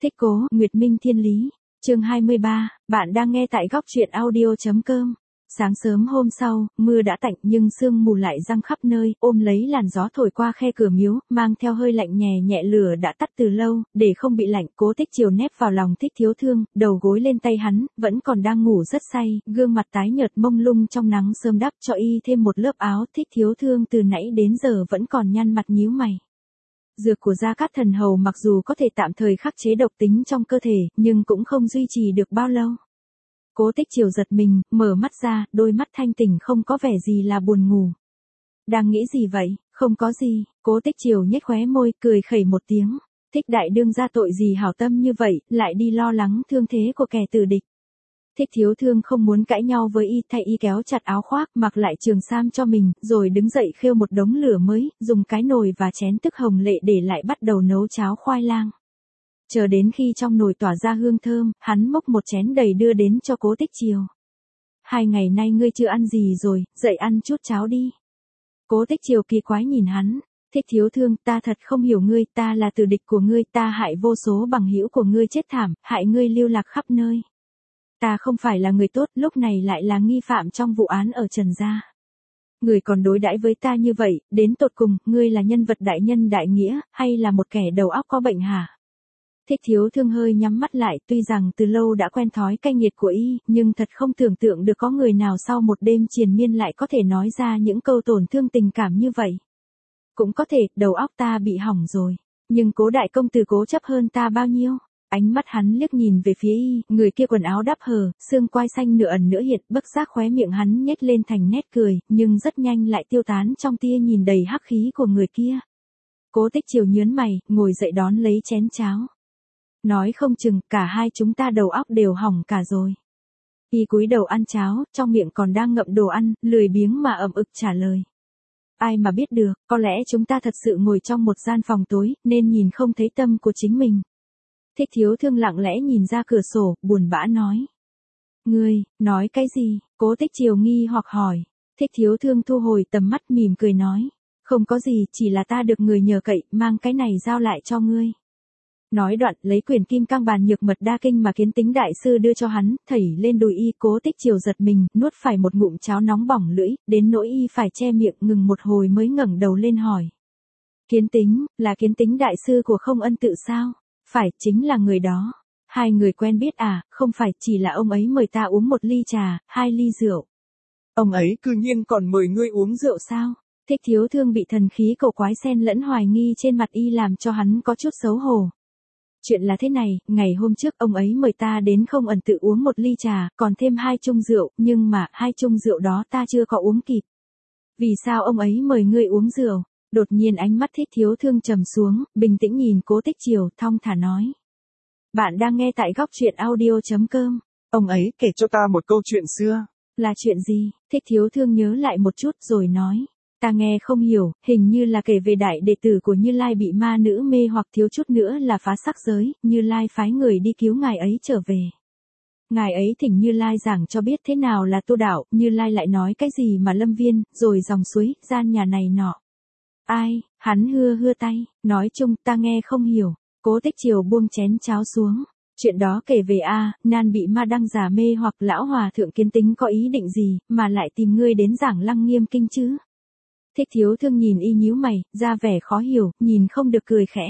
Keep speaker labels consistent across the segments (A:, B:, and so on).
A: Thích Cố, Nguyệt Minh Thiên Lý. Chương 23, bạn đang nghe tại góc truyện audio.com. Sáng sớm hôm sau, mưa đã tạnh nhưng sương mù lại giăng khắp nơi, ôm lấy làn gió thổi qua khe cửa miếu, mang theo hơi lạnh nhẹ nhẹ. Lửa đã tắt từ lâu, để không bị lạnh, Cố Tích Chiều nép vào lòng Thích Thiếu Thương, đầu gối lên tay hắn, vẫn còn đang ngủ rất say, gương mặt tái nhợt mông lung trong nắng sớm đắp cho y thêm một lớp áo. Thích Thiếu Thương từ nãy đến giờ vẫn còn nhăn mặt nhíu mày. Dược của Gia Cát Thần Hầu mặc dù có thể tạm thời khắc chế độc tính trong cơ thể, nhưng cũng không duy trì được bao lâu. Cố Tích Chiều giật mình, mở mắt ra, đôi mắt thanh tỉnh không có vẻ gì là buồn ngủ. Đang nghĩ gì vậy? Không có gì. Cố Tích Chiều nhếch khóe môi, cười khẩy một tiếng. Thích đại đương ra tội gì hảo tâm như vậy, lại đi lo lắng thương thế của kẻ tử địch. Thích Thiếu Thương không muốn cãi nhau với y, thay y kéo chặt áo khoác, mặc lại trường sam cho mình, rồi đứng dậy khêu một đống lửa mới, dùng cái nồi và chén tức hồng lệ để lại bắt đầu nấu cháo khoai lang. Chờ đến khi trong nồi tỏa ra hương thơm, hắn múc một chén đầy đưa đến cho Cố Tích Chiều. 2 ngày nay ngươi chưa ăn gì rồi, dậy ăn chút cháo đi. Cố Tích Chiều kỳ quái nhìn hắn. Thích Thiếu Thương, ta thật không hiểu ngươi, ta là tử địch của ngươi, ta hại vô số bằng hữu của ngươi chết thảm, hại ngươi lưu lạc khắp nơi. Ta không phải là người tốt, lúc này lại là nghi phạm trong vụ án ở Trần Gia. Người còn đối đãi với ta như vậy, đến tột cùng, ngươi là nhân vật đại nhân đại nghĩa, hay là một kẻ đầu óc có bệnh hả? Thích Thiếu Thương hơi nhắm mắt lại, tuy rằng từ lâu đã quen thói cay nghiệt của y, nhưng thật không tưởng tượng được có người nào sau một đêm triền miên lại có thể nói ra những câu tổn thương tình cảm như vậy. Cũng có thể, đầu óc ta bị hỏng rồi, nhưng Cố đại công tử cố chấp hơn ta bao nhiêu? Ánh mắt hắn liếc nhìn về phía y, người kia quần áo đắp hở, xương quai xanh nửa ẩn nửa hiện, bất giác khóe miệng hắn nhếch lên thành nét cười, nhưng rất nhanh lại tiêu tán trong tia nhìn đầy hắc khí của người kia. Cố Tích Chiều nhớn mày, ngồi dậy đón lấy chén cháo. Nói không chừng, cả hai chúng ta đầu óc đều hỏng cả rồi. Y cúi đầu ăn cháo, trong miệng còn đang ngậm đồ ăn, lười biếng mà ậm ực trả lời. Ai mà biết được, có lẽ chúng ta thật sự ngồi trong một gian phòng tối, nên nhìn không thấy tâm của chính mình. Thích Thiếu Thương lặng lẽ nhìn ra cửa sổ, buồn bã nói. Ngươi, nói cái gì? Cố Tích Chiều nghi hoặc hỏi. Thích Thiếu Thương thu hồi tầm mắt mỉm cười nói. Không có gì, chỉ là ta được người nhờ cậy, mang cái này giao lại cho ngươi. Nói đoạn, lấy quyển Kim Cang Bàn Nhược Mật Đa Kinh mà Kiến Tính đại sư đưa cho hắn, thảy lên đùi y. Cố Tích Chiều giật mình, nuốt phải một ngụm cháo nóng bỏng lưỡi, đến nỗi y phải che miệng ngừng một hồi mới ngẩng đầu lên hỏi. Kiến Tính, là Kiến Tính đại sư của Không Ân Tự sao? Phải, chính là người đó. Hai người quen biết à? Không phải, chỉ là ông ấy mời ta uống 1 ly trà, 2 ly rượu. Ông ấy cư nhiên còn mời ngươi uống rượu sao? Thích Thiếu Thương bị thần khí cổ quái xen lẫn hoài nghi trên mặt y làm cho hắn có chút xấu hổ. Chuyện là thế này, ngày hôm trước ông ấy mời ta đến Không Ẩn Tự uống 1 ly trà, còn thêm 2 chung rượu, nhưng mà 2 chung rượu đó ta chưa có uống kịp. Vì sao ông ấy mời ngươi uống rượu? Đột nhiên ánh mắt Thích Thiếu Thương trầm xuống, bình tĩnh nhìn Cố Tích Chiều, thong thả nói. Bạn đang nghe tại góc truyện audio.com. Ông ấy kể cho ta một câu chuyện xưa. Là chuyện gì? Thích Thiếu Thương nhớ lại một chút rồi nói. Ta nghe không hiểu, hình như là kể về đại đệ tử của Như Lai bị ma nữ mê hoặc thiếu chút nữa là phá sắc giới, Như Lai phái người đi cứu ngài ấy trở về. Ngài ấy thỉnh Như Lai giảng cho biết thế nào là tu đạo, Như Lai lại nói cái gì mà lâm viên, rồi dòng suối, gian nhà này nọ. Ai, hắn hưa tay, nói chung ta nghe không hiểu. Cố Tích Chiều buông chén cháo xuống. Chuyện đó kể về nan bị ma đăng giả mê hoặc lão hòa thượng Kiến Tính có ý định gì, mà lại tìm ngươi đến giảng Lăng Nghiêm kinh chứ? Thích Thiếu Thương nhìn y nhíu mày, ra vẻ khó hiểu, nhìn không được cười khẽ.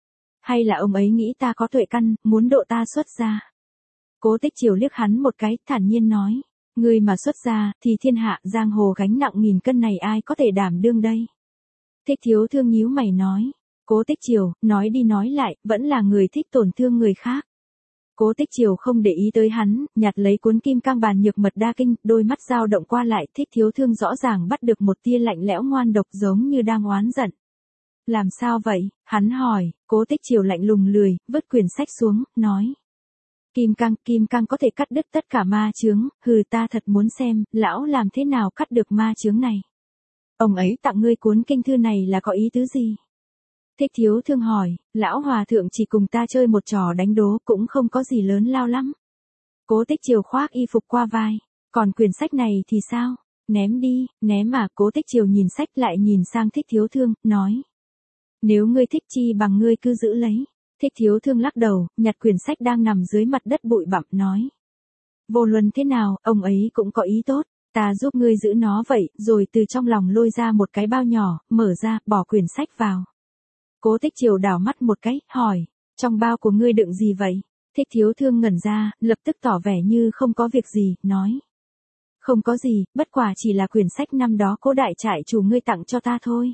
A: Hay là ông ấy nghĩ ta có tuệ căn, muốn độ ta xuất gia? Cố Tích Chiều liếc hắn một cái, thản nhiên nói. Ngươi mà xuất gia, thì thiên hạ giang hồ gánh nặng 1000 cân này ai có thể đảm đương đây? Thích Thiếu Thương nhíu mày nói. Cố Tích Chiều, nói đi nói lại, vẫn là người thích tổn thương người khác. Cố Tích Chiều không để ý tới hắn, nhặt lấy cuốn Kim Cang Bàn Nhược Mật Đa Kinh, đôi mắt dao động qua lại. Thích Thiếu Thương rõ ràng bắt được một tia lạnh lẽo ngoan độc giống như đang oán giận. Làm sao vậy? Hắn hỏi. Cố Tích Chiều lạnh lùng lười, vứt quyển sách xuống, nói. Kim Cang có thể cắt đứt tất cả ma chướng, ta thật muốn xem, lão làm thế nào cắt được ma chướng này. Ông ấy tặng ngươi cuốn kinh thư này là có ý tứ gì? Thích Thiếu Thương hỏi, lão hòa thượng chỉ cùng ta chơi một trò đánh đố, cũng không có gì lớn lao lắm. Cố Tích Chiều khoác y phục qua vai, còn quyển sách này thì sao? Ném đi, ném mà. Cố Tích Chiều nhìn sách lại nhìn sang Thích Thiếu Thương, nói. Nếu ngươi thích chi bằng ngươi cứ giữ lấy. Thích Thiếu Thương lắc đầu, nhặt quyển sách đang nằm dưới mặt đất bụi bặm nói. Vô luận thế nào, ông ấy cũng có ý tốt, ta giúp ngươi giữ nó vậy, rồi từ trong lòng lôi ra một cái bao nhỏ, mở ra, bỏ quyển sách vào. Cố Tích Triều đảo mắt một cái, hỏi, trong bao của ngươi đựng gì vậy? Thích Thiếu Thương ngẩn ra, lập tức tỏ vẻ như không có việc gì, nói. Không có gì, bất quả chỉ là quyển sách năm đó Cố đại trại chủ ngươi tặng cho ta thôi.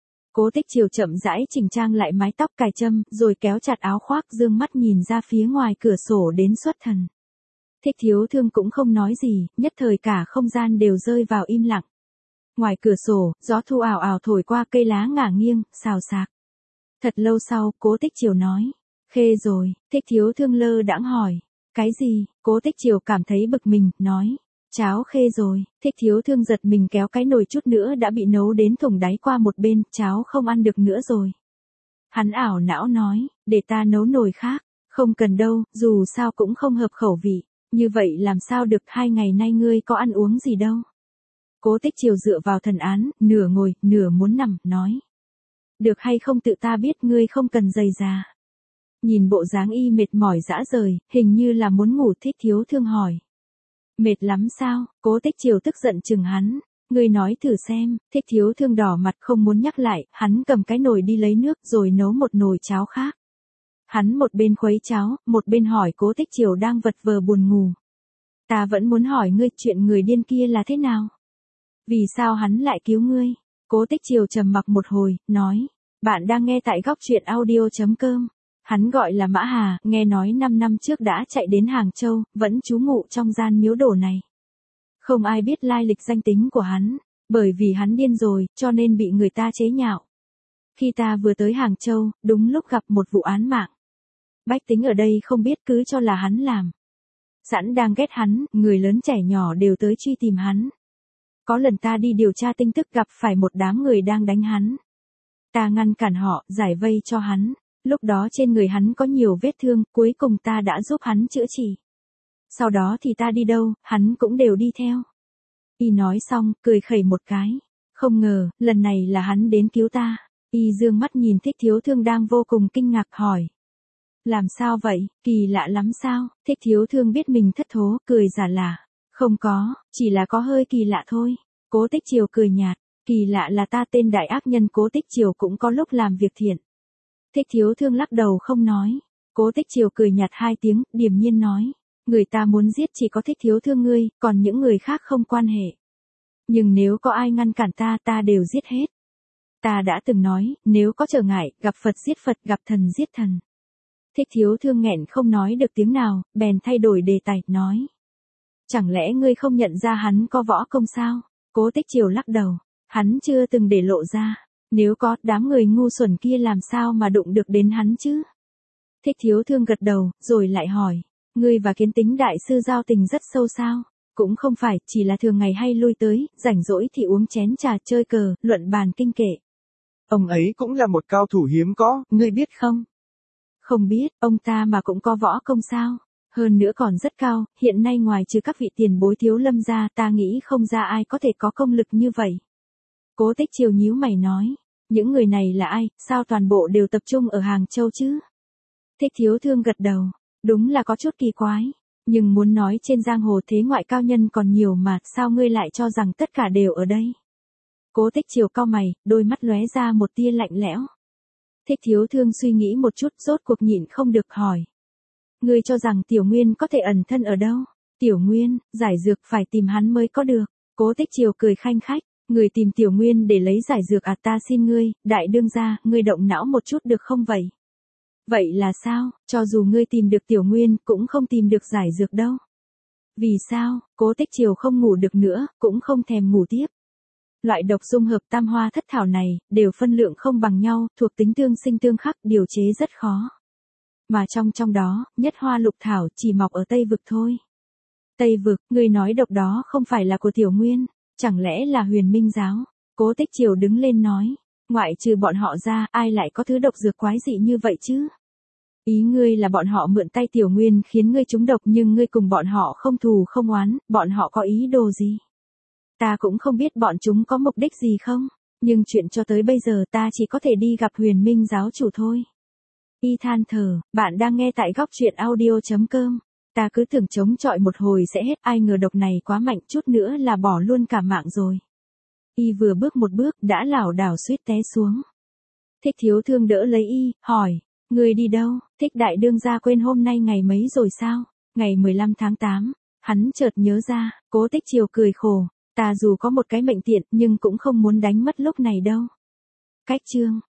A: Cố Tích Triều chậm rãi chỉnh trang lại mái tóc cài châm, rồi kéo chặt áo khoác dương mắt nhìn ra phía ngoài cửa sổ đến xuất thần. Thích Thiếu Thương cũng không nói gì, nhất thời cả không gian đều rơi vào im lặng. Ngoài cửa sổ, gió thu ảo ảo thổi qua, cây lá ngả nghiêng, xào xạc. Thật lâu sau, Cố Tích Triều nói. Khê rồi, Thích Thiếu Thương lơ đãng hỏi. Cái gì? Cố Tích Triều cảm thấy bực mình, nói. Cháo khê rồi, Thích Thiếu Thương giật mình kéo cái nồi chút nữa đã bị nấu đến thủng đáy qua một bên, cháo không ăn được nữa rồi. Hắn ảo não nói, để ta nấu nồi khác, không cần đâu, dù sao cũng không hợp khẩu vị, như vậy làm sao được, 2 ngày nay ngươi có ăn uống gì đâu. Cố Tích Triều dựa vào thần án, nửa ngồi, nửa muốn nằm, nói. Được hay không tự ta biết, ngươi không cần giày già. Nhìn bộ dáng y mệt mỏi rã rời, hình như là muốn ngủ. Thích Thiếu Thương hỏi. Mệt lắm sao? Cố Tích Triều tức giận chừng hắn. Ngươi nói thử xem. Thích Thiếu Thương đỏ mặt không muốn nhắc lại, hắn cầm cái nồi đi lấy nước rồi nấu một nồi cháo khác. Hắn một bên khuấy cháo, một bên hỏi Cố Tích Triều đang vật vờ buồn ngủ. Ta vẫn muốn hỏi ngươi chuyện người điên kia là thế nào? Vì sao hắn lại cứu ngươi? Cố Tích Triều trầm mặc một hồi, nói. Bạn đang nghe tại góc truyện audio.com. Hắn gọi là Mã Hà, nghe nói 5 năm trước đã chạy đến Hàng Châu, vẫn trú ngụ trong gian miếu đổ này. Không ai biết lai lịch danh tính của hắn, bởi vì hắn điên rồi, cho nên bị người ta chế nhạo. Khi ta vừa tới Hàng Châu, đúng lúc gặp một vụ án mạng. Bách tính ở đây không biết cứ cho là hắn làm. Sẵn đang ghét hắn, người lớn trẻ nhỏ đều tới truy tìm hắn. Có lần ta đi điều tra tin tức gặp phải một đám người đang đánh hắn. Ta ngăn cản họ, giải vây cho hắn. Lúc đó trên người hắn có nhiều vết thương, cuối cùng ta đã giúp hắn chữa trị. Sau đó thì ta đi đâu, hắn cũng đều đi theo. Y nói xong, cười khẩy một cái. Không ngờ, lần này là hắn đến cứu ta. Y dương mắt nhìn Thích Thiếu Thương đang vô cùng kinh ngạc hỏi. Làm sao vậy, kỳ lạ lắm sao? Thích Thiếu Thương biết mình thất thố, cười giả lả. Không có, chỉ là có hơi kỳ lạ thôi. Cố Tích Triều cười nhạt. Kỳ lạ là ta tên đại ác nhân Cố Tích Triều cũng có lúc làm việc thiện. Thích Thiếu Thương lắc đầu không nói. Cố Tích Triều cười nhạt 2 tiếng, điềm nhiên nói. Người ta muốn giết chỉ có Thích Thiếu Thương ngươi, còn những người khác không quan hệ. Nhưng nếu có ai ngăn cản ta, ta đều giết hết. Ta đã từng nói, nếu có trở ngại, gặp Phật giết Phật, gặp thần giết thần. Thích Thiếu Thương nghẹn không nói được tiếng nào, bèn thay đổi đề tài, nói. Chẳng lẽ ngươi không nhận ra hắn có võ công sao? Cố Tích Triều lắc đầu. Hắn chưa từng để lộ ra. Nếu có, đám người ngu xuẩn kia làm sao mà đụng được đến hắn chứ? Thích Thiếu Thương gật đầu, rồi lại hỏi. Ngươi và Kiến Tính đại sư giao tình rất sâu sao? Cũng không phải, chỉ là thường ngày hay lui tới, rảnh rỗi thì uống chén trà chơi cờ, luận bàn kinh kệ.
B: Ông ấy cũng là một cao thủ hiếm có, ngươi biết không?
A: Không biết, ông ta mà cũng có võ công sao? Hơn nữa còn rất cao, hiện nay ngoài trừ các vị tiền bối Thiếu Lâm ra, ta nghĩ không ra ai có thể có công lực như vậy. Cố Tích Triều nhíu mày nói. Những người này là ai, sao toàn bộ đều tập trung ở Hàng Châu chứ? Thích Thiếu Thương gật đầu. Đúng là có chút kỳ quái. Nhưng muốn nói trên giang hồ thế ngoại cao nhân còn nhiều mà, sao ngươi lại cho rằng tất cả đều ở đây? Cố Tích Triều cau mày, đôi mắt lóe ra một tia lạnh lẽo. Thích Thiếu Thương suy nghĩ một chút, rốt cuộc nhịn không được hỏi. Ngươi cho rằng Tiểu Nguyên có thể ẩn thân ở đâu? Tiểu Nguyên, giải dược phải tìm hắn mới có được. Cố Tích Triều cười khanh khách. Người tìm Tiểu Nguyên để lấy giải dược à, ta xin ngươi, đại đương gia, ngươi động não một chút được không vậy? Vậy là sao, cho dù ngươi tìm được Tiểu Nguyên, cũng không tìm được giải dược đâu. Vì sao? Cố Tích Triều không ngủ được nữa, cũng không thèm ngủ tiếp. Loại độc dung hợp tam hoa thất thảo này, đều phân lượng không bằng nhau, thuộc tính tương sinh tương khắc, điều chế rất khó. Mà trong đó, nhất hoa lục thảo chỉ mọc ở Tây Vực thôi. Tây Vực, ngươi nói độc đó không phải là của Tiểu Nguyên, chẳng lẽ là Huyền Minh giáo? Cố Tích Triều đứng lên nói, ngoại trừ bọn họ ra, ai lại có thứ độc dược quái dị như vậy chứ? Ý ngươi là bọn họ mượn tay Tiểu Nguyên khiến ngươi trúng độc nhưng ngươi cùng bọn họ không thù không oán, bọn họ có ý đồ gì? Ta cũng không biết bọn chúng có mục đích gì không, nhưng chuyện cho tới bây giờ ta chỉ có thể đi gặp Huyền Minh giáo chủ thôi. Y than thở, bạn đang nghe tại góc truyện audio.com. Ta cứ tưởng chống chọi một hồi sẽ hết, ai ngờ độc này quá mạnh, chút nữa là bỏ luôn cả mạng rồi. Y vừa bước một bước đã lảo đảo suýt té xuống. Thích Thiếu Thương đỡ lấy Y, hỏi, người đi đâu? Thích đại đương gia quên hôm nay ngày mấy rồi sao? Ngày 15 tháng 8. Hắn chợt nhớ ra, Cố Tích Triều cười khổ, ta dù có một cái mệnh tiện nhưng cũng không muốn đánh mất lúc này đâu. Cách chương